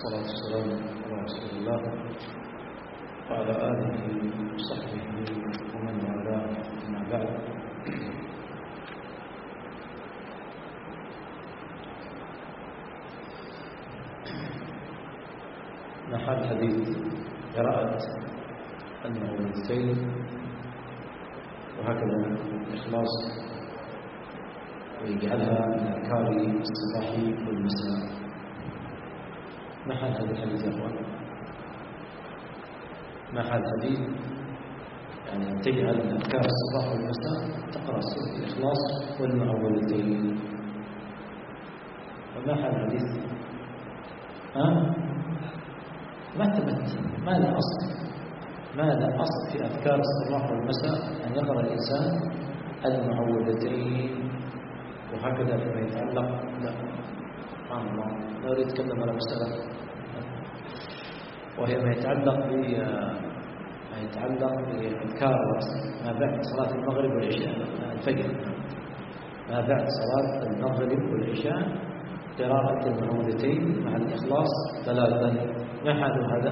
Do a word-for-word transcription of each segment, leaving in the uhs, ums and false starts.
والصلاة والسلام على رسول الله وعلى آله وصحبه ومن والاه، أما بعد. محل حديث قراءة المعوذتين وهكذا الإخلاص، ويجعلها من أذكار الصباح والمساء. محل هذا الحديث يا أخوان، محل حديث يعني أن تجعل من أذكار الصباح والمساء تقرأ سورة الإخلاص والمعوذتين. ومحل حديث ها ما ثبت، ما له أصل، ما له أصل في أذكار الصباح والمساء أن يقرأ الإنسان المعوذتين وهكذا فيما يتعلق. لا سبحان الله، لا أريد أتكلم على مسألة وهي ما يتعلق ب ما يتعلق بأذكار ما بعد صلاة المغرب والعشاء، الفجر، ما بعد صلاة المغرب والعشاء قراءة المعوذتين مع الإخلاص ثلاثا. ما حال هذا؟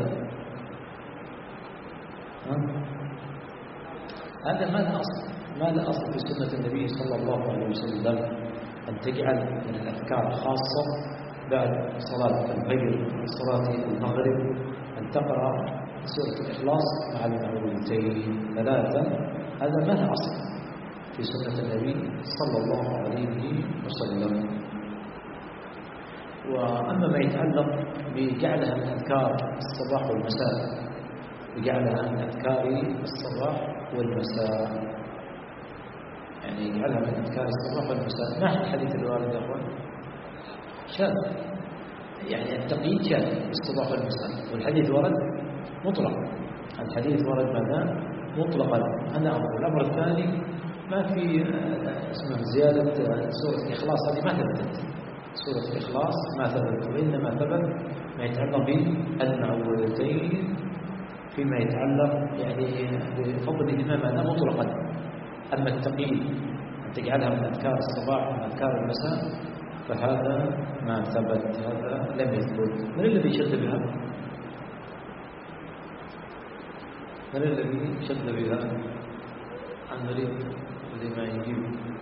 ها؟ هذا ما له أصل، ما له أصل في سنة النبي صلى الله عليه وسلم أن تجعل من الأذكار الخاصة بعد صلاة الفجر وصلاة المغرب أن تقرأ سورة الإخلاص مع المعوذتين ثلاثا. هذا ما له أصل في سنة النبي صلى الله عليه وسلم. وأما ما يتعلق بجعلها من أذكار الصباح والمساء، بجعلها من أذكار الصباح والمساء، يعني يجعلها من أذكار الصباح والمساء. ما هي الحديث الوارد يا أخوان؟ شاذ، يعني التقييد شاذ الصباح والمساء، والحديث ورد مطلق. الحديث ورد ماذا؟ مطلقا. هذا أمر. الأمر الثاني ما في اسمه زيادة سورة الإخلاص، هذه ما ثبتت. سورة الإخلاص ما ثبت، وإنما ثبت ما يتعلق بالمعوذتين فيما يتعلق يعني بفضلهما ماذا مطلقا. أما التقييد أن تجعلها من أذكار الصباح ومن أذكار المساء فهذا ما ثبت، هذا لم يثبت. من الذي شد بها؟ من الذي شد بها؟ عن نريد اللي ما يجيب.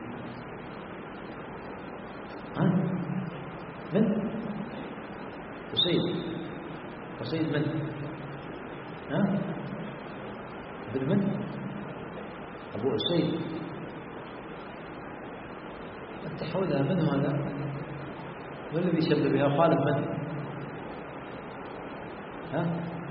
ها؟ من؟ أسيد. أسيد من؟ ها؟ ابن من؟ أبو أسيد. أنت حولها من هذا؟ من الذي شد بها؟ خالد من؟ ها؟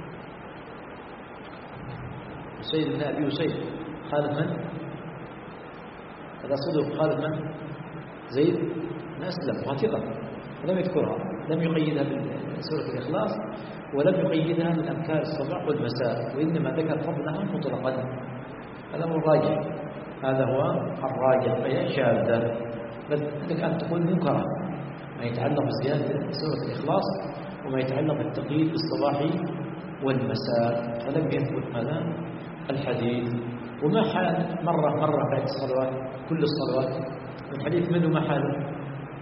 أسيد بن أبي أسيد. خالد من؟ هذا صدق. خالد من؟ زيد بن أسلم وثقة، لم يذكرها، لم يقيدها بسورة الإخلاص ولم يقيدها من أذكار الصباح والمساء، وإنما ذكر فضلها مطلقا. هذا هو الراجع، هذا هو الراجع، فهي شاذة. بل لك أن تقول منكرة ما يتعلق بزيادة سورة الإخلاص وما يتعلق بالتقييد بالصباح والمساء، فلم يثبت هذا الحديث. وما حال مرة مرة بعد الصلوات، كل الصلوات، الحديث منه ما حاله؟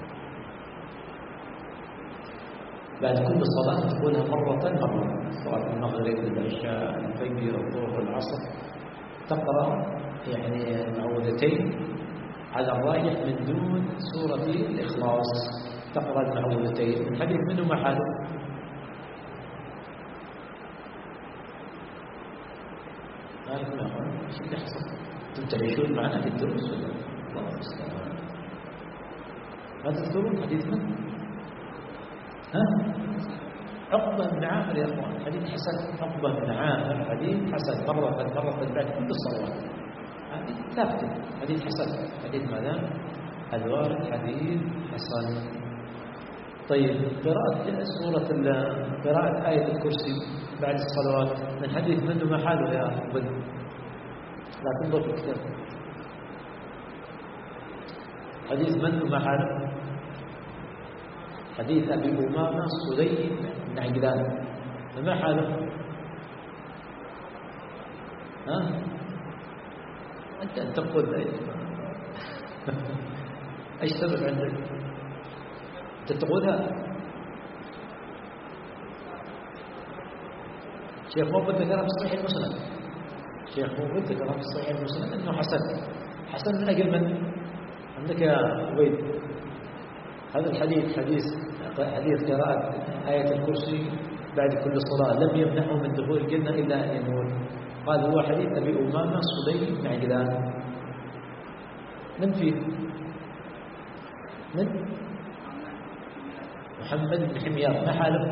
بعد كل صلاة تقولها مرة مرة، صلاة المغرب والعشاء الفجر الظهر والعصر، تقرأ يعني المعوذتين على الراجح من دون سورة الإخلاص، تقرأ المعوذتين. الحديث منه ما حاله؟ ما لكم يا أخوان؟ ايش اللي حصل؟ أنتم تعيشون معنا في الدروس ولا؟ الله المستعان. ما تذكرون حديث من؟ ها؟ عقبة بن عامر يا أخوان، حديث حسن. عقبة بن عامر حديث حسن، مرة مرة بعد كل الصلوات، هذه ثابتة، حديث حسن. حديث ماذا؟ الوارد حديث حسن. طيب، قراءة سورة قراءة آية الكرسي بعد الصلوات من حديث منه ما حاله يا أخوان؟ لا تنظر في الكتاب. حديث منه ما حاله؟ حديث أبي أمامة سليم بن عجلان، فما حاله؟ ها؟ أنت أن تقول أيش سبب عندك؟ تتقولها شيخ مقبل ذكرها في صحيح المسند، شيخ مقبل ذكرها في صحيح المسند أنه حسن. حسن من أجل من؟ عندك يا عبيد هذا الحديث حديث حديث قراءة آية الكرسي بعد كل صلاة لم يمنعه من دخول الجنة إلا أن يموت. قال هو حديث أبي أمامة صدي بن عجلان. من فيه؟ من؟ محمد بن حميار. ما حاله؟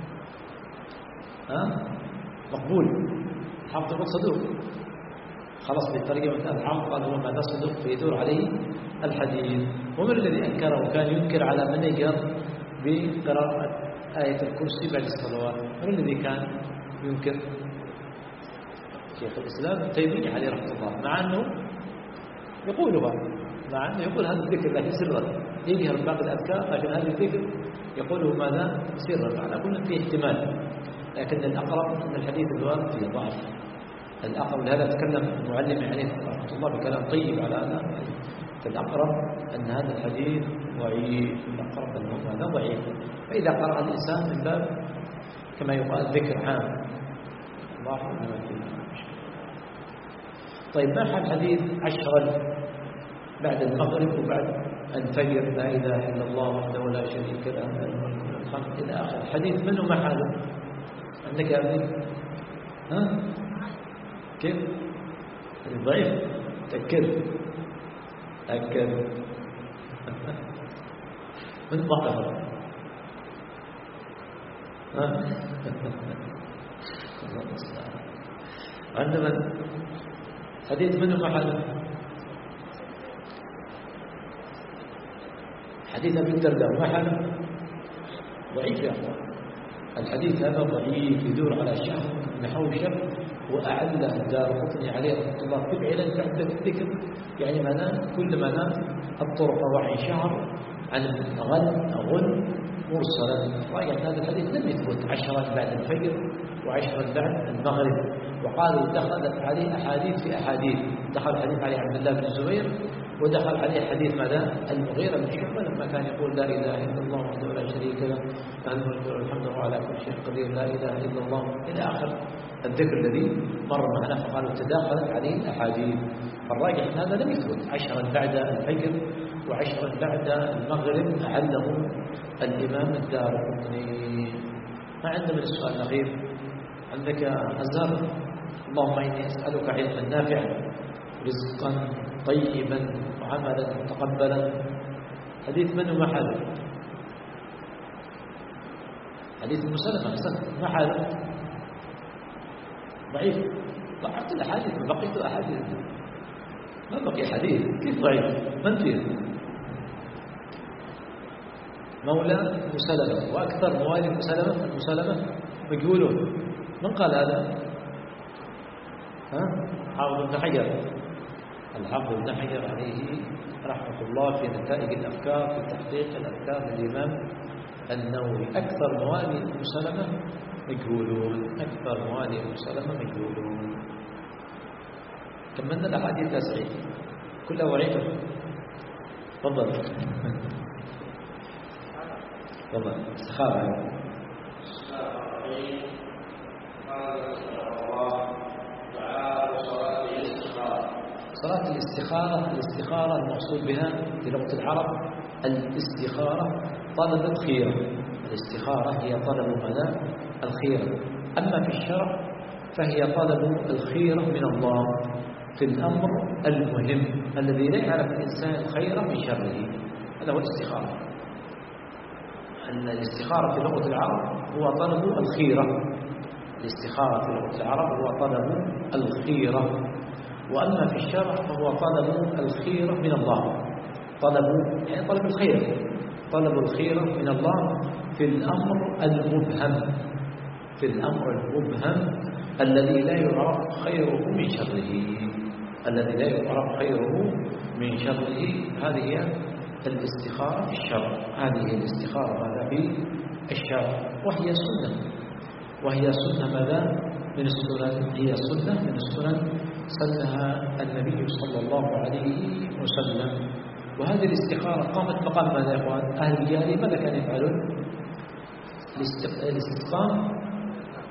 ها؟ مقبول. حافظ بن صدوق. خلاص بالطريقة من الحافظ قال هو ماذا صدوق فيدور عليه الحديث. ومن الذي أنكره وكان ينكر على من يجر بقراءة آية الكرسي بعد الصلوات؟ من الذي كان ينكر؟ شيخ الإسلام ابن تيمية عليه رحمة الله، مع أنه يقولها، مع أنه يقول هذا الذكر لكن سرا يجهر باقي الأذكار، لكن هذا الذكر يقوله ماذا؟ سرا. على كل فيه احتمال، لكن الأقرب أن الحديث الوارد فيه ضعف. الأقرب لهذا تكلم المعلم عليه رحمة الله بكلام طيب على هذا. فالأقرب أن هذا الحديث ضعيف، الأقرب أنه هذا ضعيف. فإذا قرأ الإنسان من باب كما يقال ذكر عام الله إنما فيه. طيب ما حال حديث عشرا بعد المغرب وبعد الفجر لا إله إلا الله وحده لا شريك له الملك الحمد إلى آخر حديث منه ما حاله؟ عندك يا ابني؟ ها؟ كيف؟ ضعيف؟ تأكد تأكد من ضعف. ها؟ الله المستعان. عندما حديث منه ما حاله؟ حديث أبي الدرداء ما حاله؟ ضعيف يا أخوان. الحديث هذا ضعيف يدور على شهر نحو شهر، وأعله الدارقطني عليه رحمة الله فعلا بعد الذكر، يعني معناه كل معناه الطرق وعي شهر عن غن غن مرسلا. رأيت هذا الحديث لم يثبت عشرا بعد الفجر وعشرا بعد المغرب. وقالوا دخلت عليه أحاديث في أحاديث، دخل حديث عليه عبد الله بن الزبير، ودخل عليه حديث ماذا؟ المغيرة بن شعبة لما كان يقول لا إله إلا الله وحده لا شريك له له الملك وله الحمد وهو على كل شيء قدير لا إله إلا الله إلى آخر الذكر الذي مر معنا. فقالوا تداخلت عليه الأحاديث. فالراجح هذا لم يثبت عشرا بعد الفجر وعشرا بعد المغرب أعله الإمام الدارقطني. ما عندنا من السؤال الأخير؟ عندك أزهر؟ اللهم إني أسألك علما نافعا رزقا طيبا وعملا متقبلا. حديث من محله؟ حديث مسلمة حسن ما حاله؟ ضعيف. ضعفت الأحاديث بقيت الأحاديث ما بقي حديث. كيف ضعيف؟ من فيه؟ مولى مسلمة، وأكثر موالي مسلمة المسلمة مجهولون. من قال هذا؟ ها؟ حافظ ابن حجر. الحافظ ابن حجر عليه رحمة الله في نتائج الأفكار في تحقيق الأفكار للإمام النووي. أكثر موالي مسلمة مجهولون، أكثر موالي مسلمة مجهولون. كملنا الأحاديث يا سعيد كلها ضعيفة. تفضل تفضل. استخارة صلاة الاستخارة. الاستخارة المقصود بها في لغة العرب الاستخارة طلب الخيرة. الاستخارة هي طلب ماذا؟ الخيرة. أما في الشرع فهي طلب الخيرة من الله في الأمر المهم الذي لا يعرف الإنسان الخير من شره. هذا هو الاستخارة. الاستخارة في لغة العرب هو طلب الخيرة. الاستخارة في لغة العرب هو طلب الخيرة. وأما في الشرع فهو طلب الخيرة من الله. طلب يعني طلب الخير، طلب الخيرة من الله في الأمر المبهم، في الأمر المبهم الذي لا يعرف خيره من شره، الذي لا يعرف خيره من شره. هذه هي الاستخارة في الشرع. هذه هي الاستخارة ماذا في الشرع، وهي سنة، وهي سنة ماذا من السنن، هي سنة من السنن سنها النبي صلى الله عليه وسلم. وهذه الاستخارة قامت مقام ماذا يا اخوان؟ اهل الجاهلية ماذا كانوا يفعلون؟ الاستقام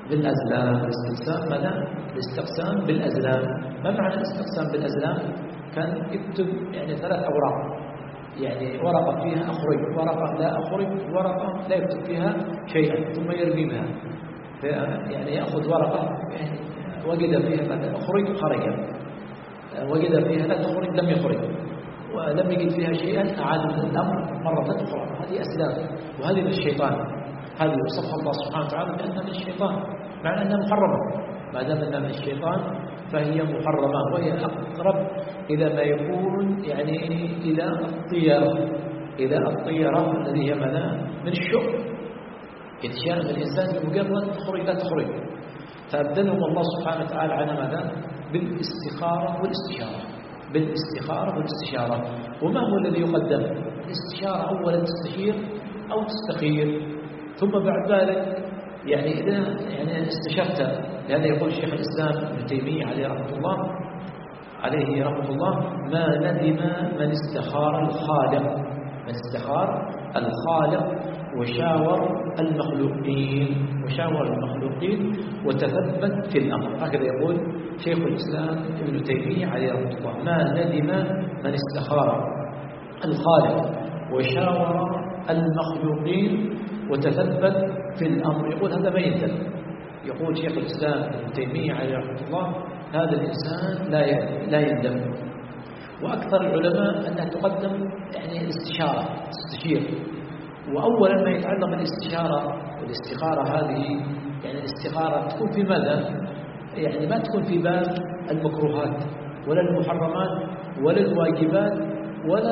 بالأزلام. الاستقسام ماذا؟ الاستقسام بالأزلام. ما معنى الاستقسام بالأزلام؟ كان يكتب يعني ثلاث أوراق، يعني ورقة فيها أخرج، ورقة لا أخرج، ورقة لا يكتب فيها شيئا ثم يرميها، يعني يأخذ ورقة يعني وجد فيها مثلا أخرج خرج، وجد فيها لا تخرج لم يخرج، ولم يجد فيها شيئا أعاد الأمر مرة أخرى. هذه أسلام، وهذه من الشيطان. هذه وصفها الله سبحانه وتعالى بأنها من الشيطان، مع أنها محرمة. ما دام أنها من الشيطان فهي محرمة، وهي أقرب إلى ما يكون يعني إلى الطيرة، إلى الطيرة الذي هي من الشؤم. يتشاءم الإنسان بمجرد تخرج لا تخرج، فأبدلهم الله سبحانه وتعالى عنها ماذا؟ بالاستخارة والاستشارة. بالاستخارة والاستشارة. وما هو الذي يقدم؟ الاستشارة أولا تستشير أو تستخير، ثم بعد ذلك يعني إذا يعني استشرت، لهذا يقول الشيخ الإسلام ابن تيمية عليه رحمة الله عليه رحمة الله: ما ندم من استخار الخالق، من استخار الخالق وشاور المخلوقين، وشاور المخلوقين وتثبت في الأمر. هكذا يقول شيخ الإسلام ابن تيمية عليه رحمة الله: ما ندم من استخار الخالق وشاور المخلوقين وتثبت في الأمر. يقول هذا ما يندم. يقول شيخ الإسلام ابن تيمية عليه رحمة الله: هذا الإنسان لا لا يندم. وأكثر العلماء أنها تقدم يعني الاستشارة، تستشير. وأولا ما يتعلق بالاستشارة والاستخارة هذه، يعني الاستخارة تكون في ماذا؟ يعني ما تكون في باب المكروهات ولا المحرمات ولا الواجبات ولا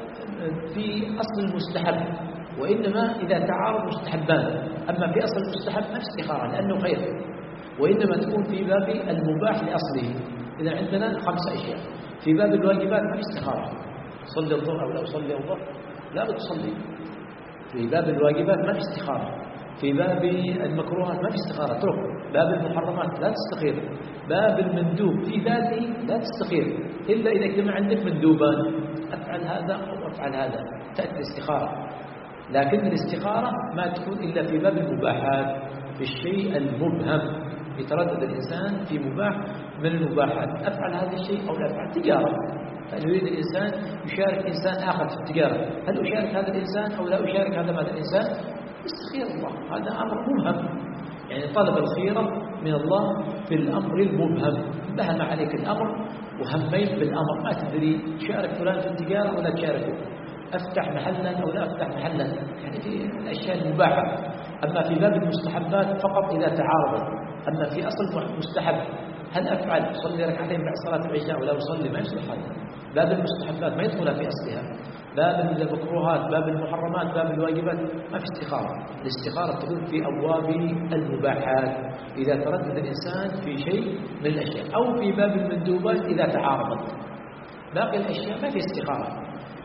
في أصل المستحب، وإنما إذا تعارض مستحبان. أما في أصل المستحب ما في استخارة لأنه خير، وإنما تكون في باب المباح لأصله. إذا عندنا خمسة أشياء. في باب الواجبات ما في استخارة، صلي الظهر أو لا أصلي الظهر لا تصلي. في باب الواجبات ما في استخارة. في باب المكروهات ما في استخارة، اترك. باب المحرمات لا تستخير. باب المندوب في ذاته لا تستخير إلا إذا اجتمع عندك مندوبان، أفعل هذا أو أفعل هذا، تأتي الاستخارة. لكن الاستخارة ما تكون إلا في باب المباحات، في الشيء المبهم. يتردد الإنسان في مباح من المباحات، أفعل هذا الشيء أو لا أفعل. تجارة، هل يريد الإنسان يشارك إنسان آخر في التجارة، هل أشارك هذا الإنسان أو لا أشارك هذا هذا الإنسان؟ استخير الله، هذا أمر مبهم. يعني طلب الخيرة من الله في الأمر المبهم. بهم عليك الأمر وهميت بالأمر، ما تدري تشارك فلان في التجارة ولا تشاركه، أفتح محلا أو لا أفتح محلا، يعني في الأشياء المباحة. أما في باب المستحبات فقط إذا تعارضت. أما في أصل مستحب، هل أفعل صلي ركعتين بعد صلاة العشاء ولا أصلي، ما يصلح هذا. باب المستحبات ما يدخلها في أصلها. باب المكروهات، باب المحرمات، باب الواجبات ما في استخارة. الاستخارة تكون في أبواب المباحات إذا تردد الإنسان في شيء من الأشياء، أو في باب المندوبات إذا تعارضت. باقي الأشياء ما في استخارة.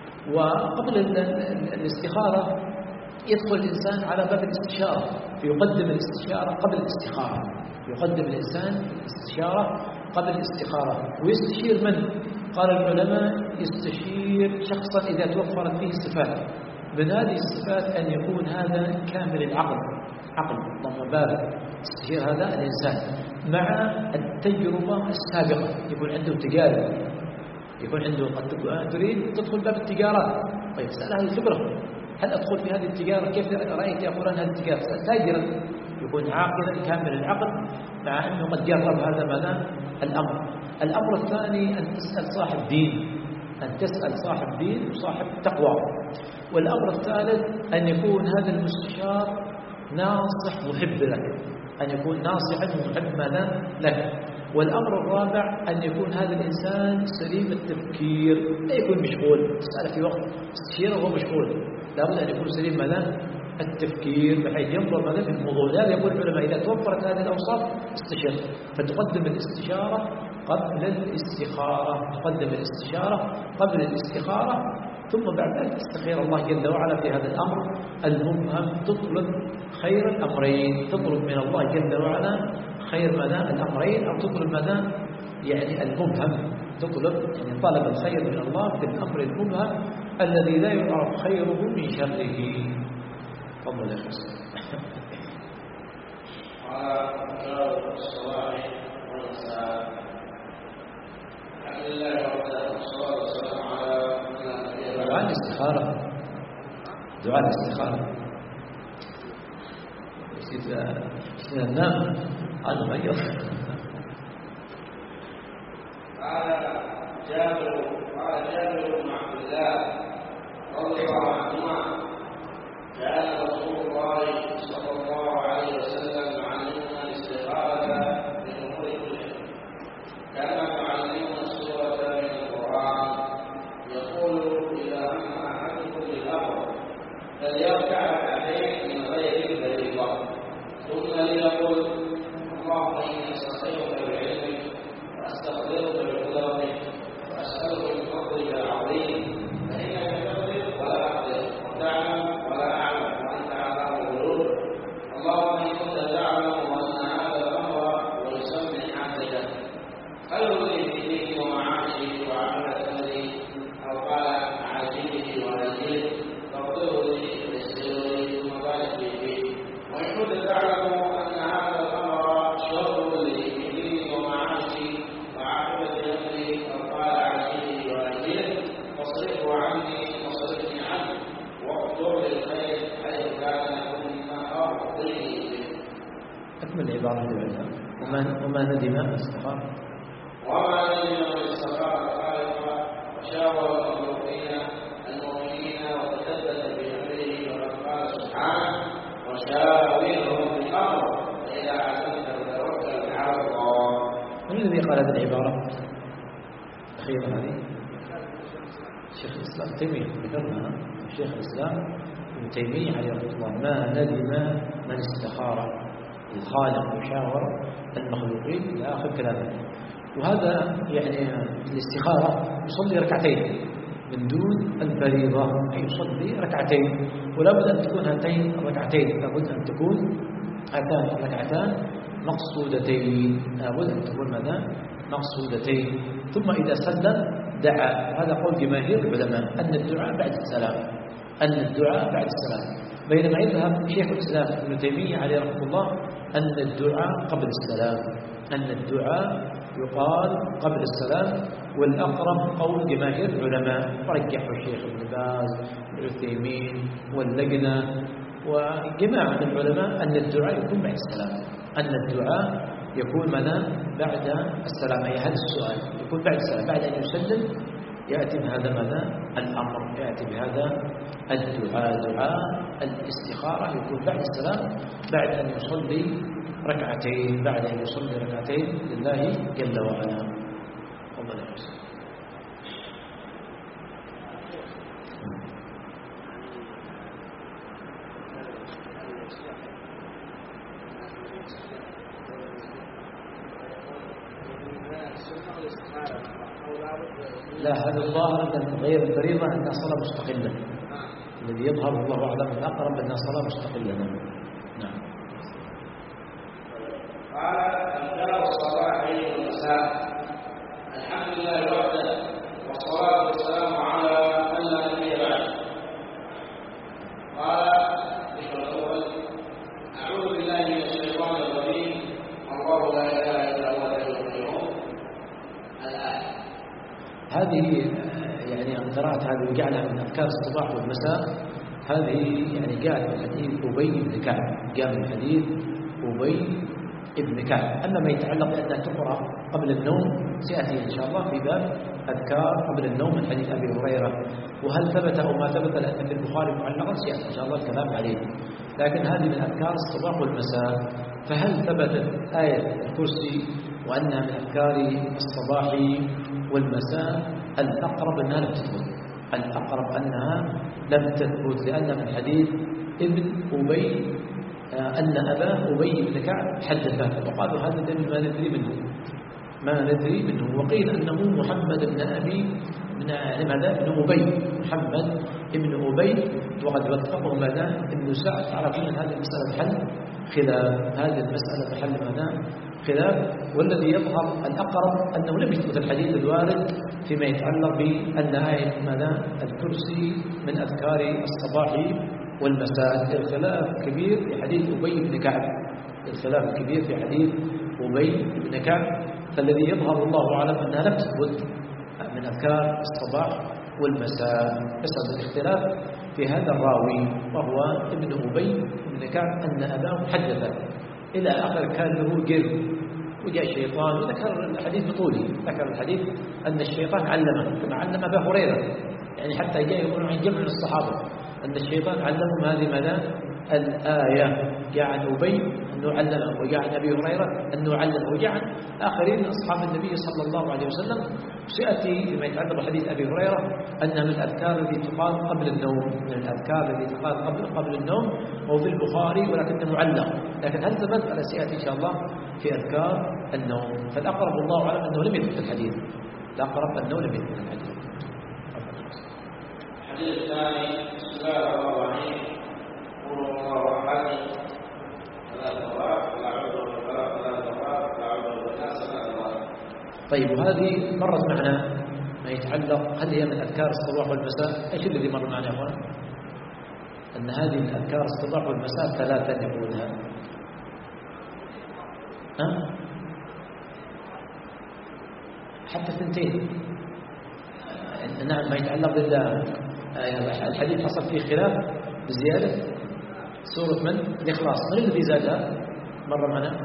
وقبل الاستخارة يدخل الإنسان على باب الاستشارة، فيقدم الاستشارة قبل الاستخارة. يقدم الإنسان الاستشارة قبل الاستخارة. ويستشير من؟ قال العلماء: يستشير شخصا إذا توفرت فيه الصفات. من هذه الصفات أن يكون هذا كامل العقل، عقل اللهم بارك. يستشير هذا الإنسان مع التجربة السابقة، يكون عنده تجارب، يكون عنده قد تريد تدخل باب التجارات، طيب سأل أهل الخبرة: هل أدخل في هذه التجارة؟ كيف رأيت يا فلان هذه التجارة؟ تاجرا، يكون عاقلا كامل العقل مع أنه قد جرب هذا ماذا الأمر. الأمر الثاني أن تسأل صاحب دين، أن تسأل صاحب دين وصاحب تقوى. والأمر الثالث أن يكون هذا المستشار ناصح محب لك، أن يكون ناصحا محب ماذا لك. والأمر الرابع أن يكون هذا الإنسان سليم التفكير، لا يكون مشغول. تسأله في وقت استشيره وهو مشغول، لابد أن يكون سليم ماذا التفكير، بحيث ينظر ماذا في الموضوع. هذا يقول العلماء: إذا توفرت هذه الأوصاف استشر. فتقدم الاستشارة قبل الاستخارة، تقدم الاستشارة قبل الاستخارة، ثم بعد ذلك تستخير الله جل وعلا في هذا الأمر المبهم. تطلب خير الأمرين، تطلب من الله جل وعلا خير ماذا الأمرين، أو تطلب ماذا يعني المبهم، تطلب يعني طلب الخير من الله في الأمر المبهم الذي لا يعرف خيره من شره. تفضل يا أخي. أذكار الصباح والمساء. الحمد لله والصلاة والسلام على دعاء الاستخارة دعاء الاستخارة إذا نام هذا غير. قال جابر قال جابر بن عبد الله رضي الله عنهما كان رسول الله صلى الله عليه وسلم يعلمنا الاستخارة من أمور كلها كما يعلمنا السورة من القرآن. يقول إذا هم أحدكم بالأمر فليركع ركعتين من غير الفريضة ثم ليقل اللهم إني أستخيرك بعلمك وأستغفرك بقدرتك وأسألك من فضلك العظيم فإنك تقدر ولا أقدر وتعلم ولا أعلم وأنت علام الغيوب. اللهم إن كنت تعلم أن هذا الأمر ويسمي عبدك خير لي في ديني ومعاشي وعمل أمري أو قال عاجله وآجله فاغفره لي ويسره لي ثم بارك لي فيه. وإن كنت تعلم أن هذا الأمر شر لي في ديني ومعاشي وعاقبة أمري أو قال عاجله وآجله فاصرفه عني واصرفني عنه واقدر للخير حيث كان ثم أرضيه به. أكمل العبارة اللي وما وما ندم استخار وما ندم من استخار خالقا وشاور المخلوقين المؤمنين وتثبت بأمره وقد قال سبحانه وشاورهم في الأمر فإذا عزمت فتوكل على الله. من الذي قال هذه العبارة الأخيرة هذه؟ شيخ الإسلام تيمية ذكرنا شيخ الإسلام ابن تيمية عليه رحمة الله ما ندم من استخار الخالق وشاور المخلوقين إلى آخر كلامه. وهذا يعني الاستخارة يصلي ركعتين من دون الفريضة أي يصلي ركعتين ولا بد أن تكون هاتين الركعتين لابد أن تكون هاتان الركعتان مقصودتين لابد أن تكون ماذا مقصودتين. ثم إذا سلم دعا. هذا قول جماهير العلماء أن الدعاء بعد السلام أن الدعاء بعد السلام بينما يذهب شيخ الإسلام ابن تيمية عليه رحمه الله أن الدعاء قبل السلام أن الدعاء يقال قبل السلام. والأقرب قول جماهير العلماء ورجحه الشيخ ابن باز والعثيمين واللجنة وجماعة من العلماء أن الدعاء يكون بعد السلام أن الدعاء يكون منا بعد السلام. أي هذا السؤال يكون بعد السلام بعد أن يسلم يأتي بهذا ماذا الأمر يأتي بهذا الدعاء. دعاء الاستخارة يكون بعد السلام بعد أن يصلي ركعتين بعد أن يصلي ركعتين لله جل وعلا. الله يحسن. لا هذا الظاهر أن غير الفريضة أنها صلاة مستقلة. الذي يظهر الله أعلم الأقرب أنها صلاة مستقلة. نعم. قال أذكار الصباح والمساء. الحمد لله وحده والصلاة والسلام على من لا نبي بعده. قال الذكر الأول أعوذ بالله من الشيطان الرجيم الله لا إله إلا هو الحي القيوم. الآية هذه يعني أن قرأت هذه وجعلها من أذكار الصباح والمساء. هذه يعني جاءت من حديث أبي بن كعب جاء من حديث أبي ابن كعب. أما ما يتعلق بأنها تقرأ قبل النوم سيأتي إن شاء الله في باب أذكار قبل النوم من حديث أبي هريرة. وهل ثبت أو ما ثبت لأن في البخاري معلقا سيأتي إن شاء الله الكلام عليه. لكن هذه من أذكار الصباح والمساء. فهل ثبتت آية الكرسي وأنها من أذكار الصباح والمساء؟ الأقرب أنها لم تثبت الأقرب أنها لم تثبت لأن من حديث ابن أبي أن أباه أبي بن كعب حدثه وقالوا هذا دليل ما ندري منه ما ندري منه. وقيل أنه محمد بن أبي من ماذا ابن أبي محمد ابن أبي وقد وثقه ماذا ابن سعد. عرفنا هذه المسألة محل خلاف هذه المسألة محل ماذا خلاف. والذي يظهر الأقرب أنه لم يثبت الحديث الوارد فيما يتعلق بأن آية ماذا الكرسي من أذكار الصباح والمساء. الخلاف كبير في حديث أبي بن كعب الخلاف الكبير في حديث أبي بن كعب. فالذي يظهر الله أعلم أنها لم تثبت من أذكار الصباح والمساء، يسأل الاختلاف في هذا الراوي وهو ابن أبي بن كعب أن أباه حدث إلى آخر كان له قرد وجاء الشيطان، وذكر الحديث بطوله، ذكر الحديث أن الشيطان علمه كما علم أبا هريرة، يعني حتى جاء يقولون عن جمع من الصحابة أن الشيطان علمهم هذه ماذا؟ الآية. جاء عن أبي أنه علمه، وجاء عن أبي هريرة أنه علمه، وجاء عن آخرين من أصحاب النبي صلى الله عليه وسلم. سيأتي لما يتعلق بحديث أبي هريرة أنها من الأذكار التي تقال قبل النوم، من الأذكار التي تقال قبل قبل النوم، وهو في البخاري ولكنه معلق، لكن هل ثبت؟ على سيأتي إن شاء الله في أذكار النوم. فالأقرب الله أعلم أنه لم يثبت الحديث، الأقرب أنه لم يثبت الحديث. الحديث الثاني: بسم الله الرحمن الرحيم، قل الله أحد لا تضاعف لا عذر ولا لا تضاعف لا عذر والناس لا تضاعف. طيب، وهذه مرت معنا ما يتعلق هل هي من أذكار الصباح والمساء؟ ايش الذي مر معنا يا اخوان؟ أن هذه من أذكار الصباح والمساء ثلاثة يقولها. ها؟ حتى ثنتين. نعم، ما يتعلق بالله. الحديث حصل فيه خلاف بزيادة سورة من؟ الإخلاص. من الذي زادها؟ مر معنا.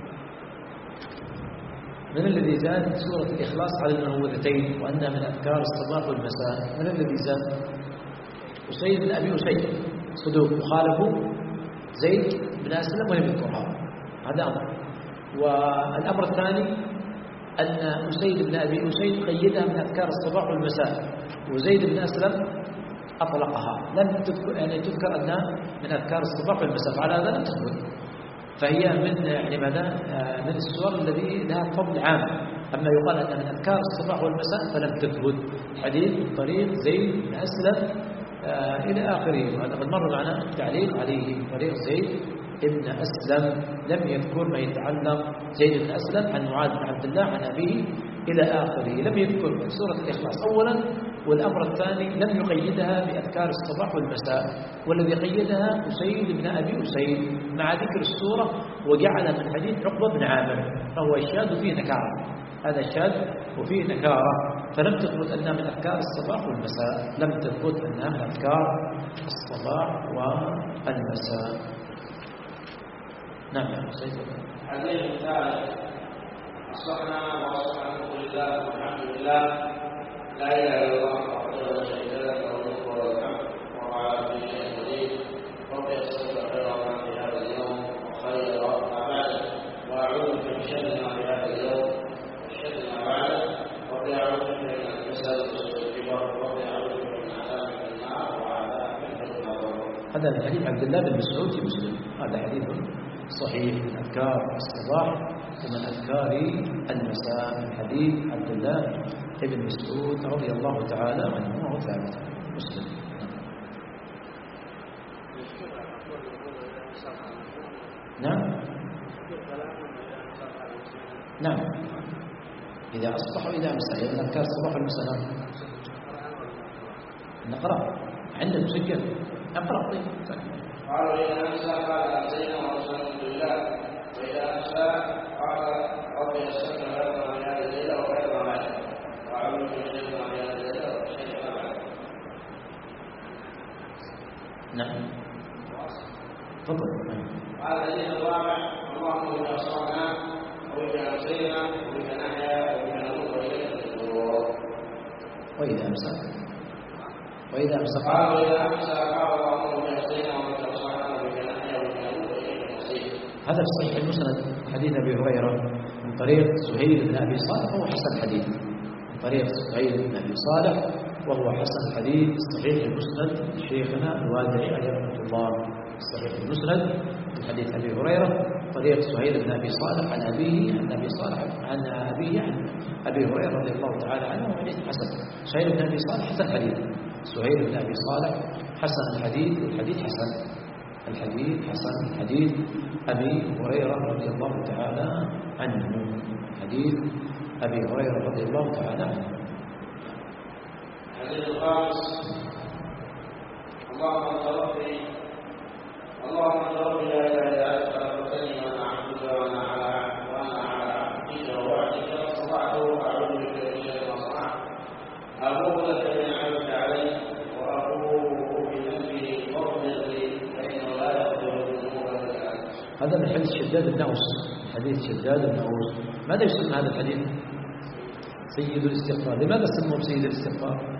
من الذي زاد سورة الإخلاص على المعوذتين وأنها من أذكار الصباح والمساء؟ من الذي زاد؟ أسيد بن أبي أسيد صدوق، وخالفوا زيد بن أسلم ولم يذكرها، هذا أمر. والأمر الثاني أن أسيد بن أبي أسيد قيدها من أذكار الصباح والمساء، وزيد بن أسلم أطلقها، لم تذكر يعني تذكر أنها من أذكار الصباح والمساء، على هذا لم تثبت. فهي من يعني ماذا؟ من السور الذي لها فضل عام. أما يقال أنها من أذكار الصباح والمساء فلم تثبت. حديث طريق زيد بن أسلم آه إلى آخره، وهذا قد مر معنا التعليق عليه. طريق زيد بن أسلم لم يذكر ما يتعلق زيد بن أسلم عن معاذ بن عبد الله عن أبيه إلى آخره، لم يذكر من سورة الإخلاص أولا. والأمر الثاني لم يقيدها بأذكار الصباح والمساء، والذي قيدها أسيد بن أبي أسيد مع ذكر السورة، وجعل من حديث عقبة بن عامر، فهو الشاذ فيه نكارة، هذا شاذ وفيه نكارة، فلم تثبت أنها من أذكار الصباح والمساء، لم تثبت أنها من أذكار الصباح والمساء. نعم يا سيد. الحديث الثالث: أصبحنا وأصبحنا لله والحمد لله لا إله إلا الله وحده لا شريك له له الملك وله الحمد وهو على كل شيء قدير. رب يسر خير ما في هذا اليوم وخير ما بعده، وأعوذ بك من شر ما في هذا اليوم وشر ما بعده. رب أعوذ بك من الكسل وسوء الكبر. رب أعوذ بك من عذاب النار وعذاب النار. هذا من حديث عبد الله بن مسعود في مسلم، هذا حديث صحيح من أذكار الصباح ومن أذكار المساء، من حديث عبد الله بن مسعود رضي الله تعالى عنه، وهو ثابت مسلم. نعم نعم، إذا أصبح وإذا أمسى، من أذكار الصباح والمساء. نقرأ عند المسجل، نقرأ. طيب قالوا إذا أمسى قال أمسينا ورسولنا لله، وإذا أمسى قال رب يسرنا خير ما في هذه الليلة وخير ما بعده، وأعوذ بك من شر ما في هذه الليلة وشر ما بعده. نعم تفضل. قال الحديث الرابع: اللهم بك أصبحنا وبك أمسينا وبك نحيا وبك نموت وإليك النشور. وإذا أمسى وإذا أمسى قال وإذا أمسى قال اللهم بك أمسينا وبك أصبحنا وبك نحيا وبك نموت وإليك المصير. هذا في صحيح المسند حديث أبي هريرة من طريق سهيل بن أبي صالح، وهو حسن حديث. من طريق سهيل بن أبي صالح وهو حسن حديث. صحيح المسند لشيخنا الوادعي عليه رحمة الله، صحيح المسند من حديث أبي هريرة طريق سهيل بن أبي صالح عن أبيه عن أبي صالح عن أبيه عن أبي هريرة رضي الله تعالى عنه، وحديث حسن. سهيل بن أبي صالح حسن حديث، سهيل بن أبي صالح حسن الحديث، والحديث حسن، الحديث حسن حديث أبي هريرة رضي الله تعالى عنه، حديث أبي هريرة رضي الله تعالى عنه. الحديث الخامس: اللهم أنت ربي اللهم أنت ربي لا إله إلا أنت خلقتني وأنا عبدك هذا من حديث شداد بن أوس، حديث شداد بن أوس. ماذا يسمى هذا الحديث؟ سيد الاستغفار. لماذا سموه سيد الاستغفار؟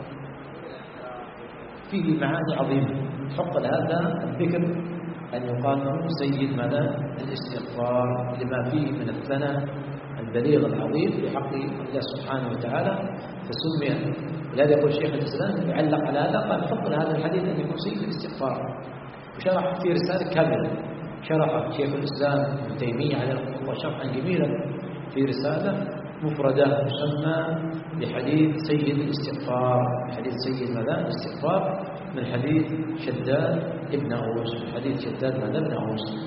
فيه معاني عظيمة، حق لهذا الذكر أن يقال له سيد ماذا؟ الاستغفار، لما فيه من الثناء البليغ العظيم في حق الله سبحانه وتعالى، فسمي. ولهذا يقول شيخ الإسلام يعلق على هذا، قال حق لهذا الحديث أن يكون سيد الاستغفار. وشرح في رسالة كاملة شرح شيخ الإسلام ابن تيمية عليه رحمه الله شرحا جميلا في رسالة مفردة تسمى بحديث سيد الاستغفار، حديث سيد ماذا؟ الاستغفار، من حديث شداد ابن أوس، من حديث شداد ماذا؟ ابن أوس.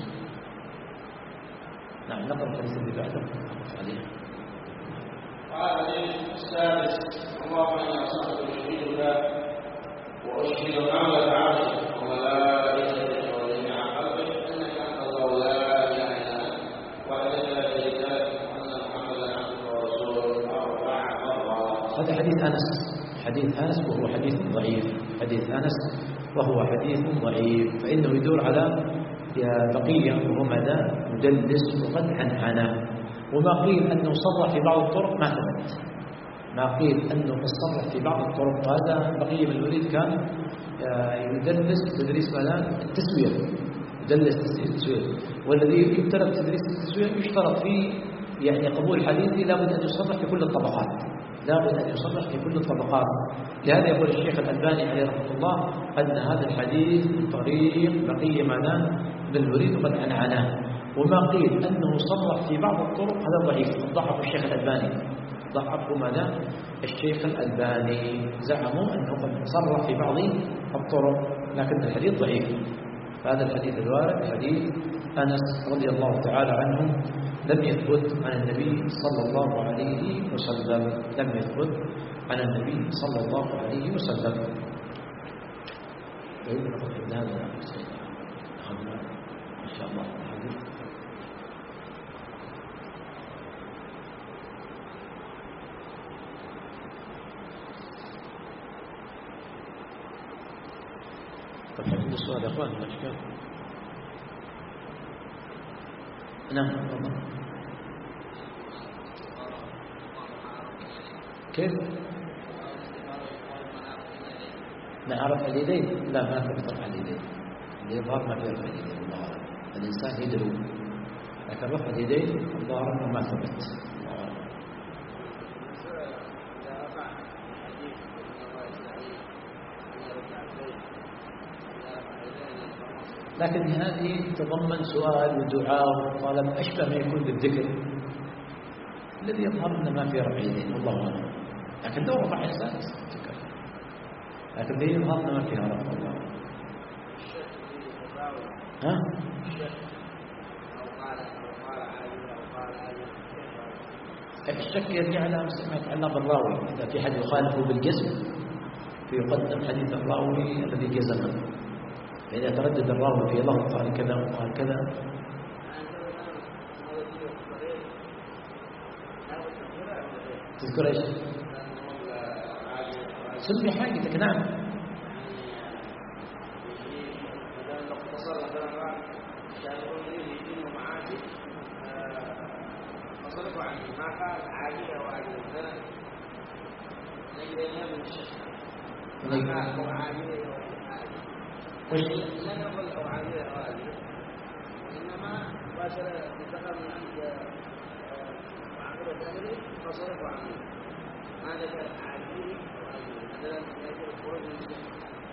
نعم، نقرأ الحديث اللي بعده عليه. قال الحديث السادس: اللهم إني أصدق أشهدك وأشهد نعمة عرشك وملائكتك وجميع خلقك أنك أنت الله لا إله إلا أنت وحدك لا شريك لك وأن محمدا عبدك ورسولك أربع مرات. هذا حديث أنس، حديث أنس وهو حديث ضعيف، حديث أنس وهو حديث ضعيف، فإنه يدور على بقية وهو ماذا؟ مدلس وقد عنعنه. وما قيل أنه صرح في بعض الطرق ما ثبت، ما قيل أنه صرح في بعض الطرق. هذا بقية بن الوليد كان يدلس تدريس ماذا؟ التسوية، يدلس التسوية، والذي يبتلى بتدريس التسوية يشترط فيه يعني قبول حديثه لابد أن يصرح في كل الطبقات، لابد أن يصرح في كل الطبقات. لهذا يقول الشيخ الألباني عليه رحمه الله أن هذا الحديث من طريق بقية ماذا؟ بن الوليد وقد عنعناه. وما قيل أنه صرح في بعض الطرق هذا ضعيف، ضعف الشيخ الألباني، ضعفه ماذا؟ الشيخ الألباني، زعموا أنه قد صرح في بعض الطرق لكن الحديث ضعيف. هذا الحديث الوارد حديث أنس رضي الله تعالى عنه لم يثبت عن النبي صلى الله عليه وسلم، لم يثبت عن النبي صلى الله عليه وسلم. إن شاء الله الحديث طب حديث السؤال يا أخوان الأشكال. نعم تفضل. كيف؟ نعرف اليدين؟ لا ما ثبت رفع اليدين، الإظهار ما في رفع اليدين، الله أعلم. الإنسان يدعو، لكن رفع اليدين الظاهر أنه ما ثبت. لكن هذه تضمن سؤال ودعاء وطالب أشبه ما يكون بالذكر، الذي يظهر أنه ما في رفع يدين والله أعلم. لكن لو رفع إنسان ذكر، لكن الذي يظهر أنه ما فيها رفع الله. ها؟ الشك يرجع على ما يتعلق بالراوي، إذا في حد يخالفه بالجزم فيقدم حديث الراوي الذي جزمه، فإذا تردد الراوي في لفظ قال كذا وقال كذا. تذكر ايش؟ سمي حاجتك. نعم. وش؟ لا نقول أو عادية أو عادية، إنما باشر انتقل من عند معقولة أمري فصرف عنه، ما ذكر عادية أو عادية، مثلا يذكر الخروج من الشيء.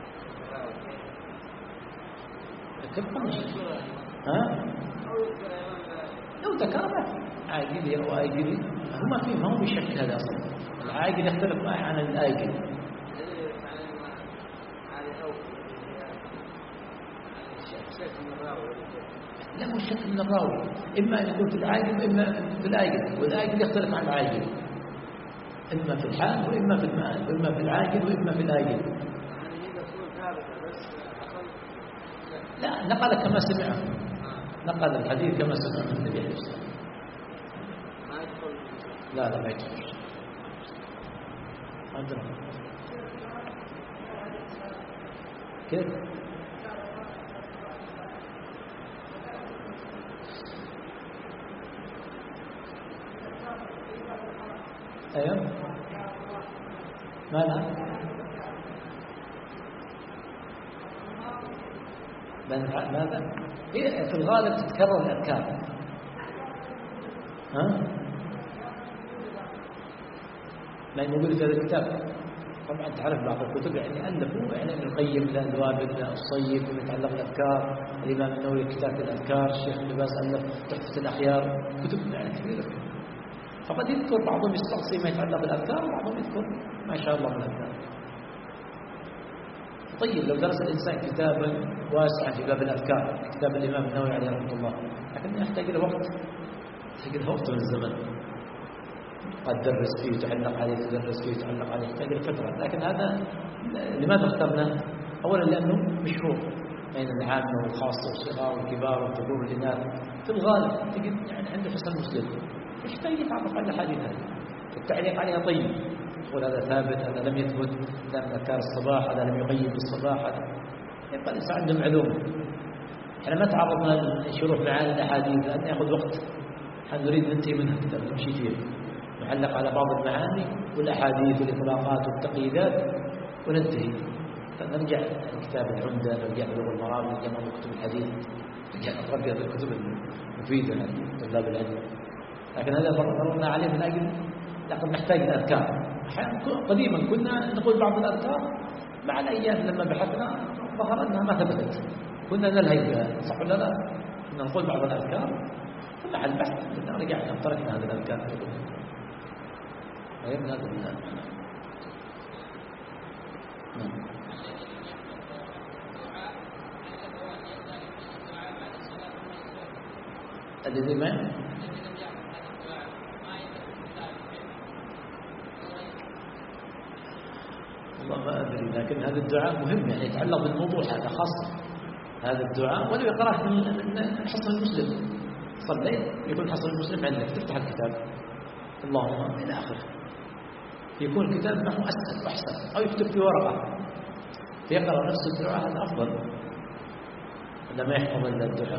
كيف قمش؟ ها؟ لو ذكرنا عاجلي أو آجلي هما فيه، ما هو بشك هذا أصلا. العاجل يختلف عن الآجل. لا هو الشك من الراوي، إما أن يكون في العاجل وإما في الآجل، والآجل يختلف عن العاجل، إما في الحال وإما في المآل، وإما في العاجل وإما في الآجل. لا، نقل كما سمعه، نقل الحديث كما سمعه من النبي عليه الصلاة والسلام. لا لا ما يدخل. أدرى كيف؟ أيوه ماذا؟ ماذا؟ هي في الغالب تتكرر الأذكار. ها؟ ما موجود في هذا الكتاب. طبعا تعرف بعض الكتب يعني ألفوا يعني ابن القيم الأنواب الصيب فيما يتعلق بالأذكار، الإمام النووي كتاب الأذكار، الشيخ ابن باز ألف تحفة الأخيار، كتب يعني كثيرة. فقد يذكر بعضهم يستقصي ما يتعلق بالأذكار وبعضهم يذكر ما شاء الله من الأذكار. طيب لو درس الإنسان كتابا واسعا في باب الأذكار كتاب الإمام النووي عليه رحمه الله، لكن يحتاج إلى وقت، يحتاج إلى وقت من الزمن، قد درس فيه وتعلق عليه تدرس فيه وتعلق عليه، يحتاج إلى فترة. لكن هذا لماذا اخترناه؟ أولا لأنه مشهور بين العامة والخاصة والصغار والكبار والذكور والإناث، في الغالب تجد يعني عنده حسن مسلم يحتاج يتعرف على الأحاديث هذه، التعليق عليها طيب، يقول هذا ثابت هذا لم يثبت، هذا من أذكار الصباح هذا لم يقيد بالصباح، هذا يبقى الإنسان عنده معلومة. احنا ما تعرضنا لشروح معاني الأحاديث لأن يأخذ وقت، احنا نريد ننتهي منها كتاب نمشي فيه، نعلق على بعض المعاني والأحاديث والإطلاقات والتقييدات وننتهي، فنرجع لكتاب العمدة، نرجع للغة المرام، نرجع لكتب الحديث، نرجع نقرأ هذه الكتب المفيدة لطلاب العلم. لكن هذا مررنا عليه من أجل لقد نحتاج الأذكار. أحيانا قديما كنا نقول بعض الأذكار مع الأيام لما بحثنا ظهر أنها ما ثبتت، كنا نلهي بها، صح ولا لا؟ كنا نقول بعض الأذكار مع البحث كنا رجعنا تركنا هذه الأذكار. أيام هذا النام. نعم. الذي ما والله ما أدري، لكن هذا الدعاء مهم يعني يتعلق بالموضوع هذا خاصة، هذا الدعاء ولو يقرأه من حصن المسلم، صليت يكون حصن المسلم عندك تفتح الكتاب اللهم إلى آخره، يكون الكتاب معه أسهل وأحسن، أو يكتب في ورقة فيقرأ نفس الدعاء، هذا أفضل لما يحفظ إلا الدعاء.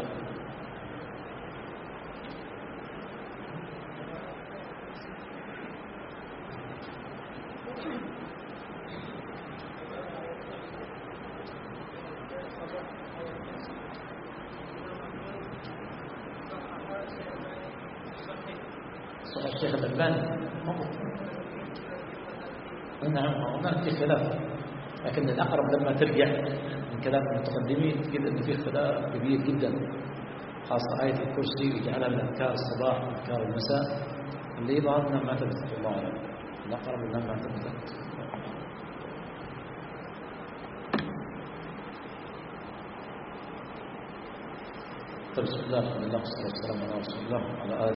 الشيخ الألباني نعم هناك في خلاف، لكن الأقرب لما ترجع من كلام المتقدمين تجد أن في خلاف كبير جدا، خاصة آية الكرسي يجعلها من أذكار الصباح وأذكار المساء، اللي يظهر أنها ما تثبت، الله أعلم الأقرب أنها ما تثبت. بسم الله الحمد لله والصلاة والسلام على رسول الله وعلى آله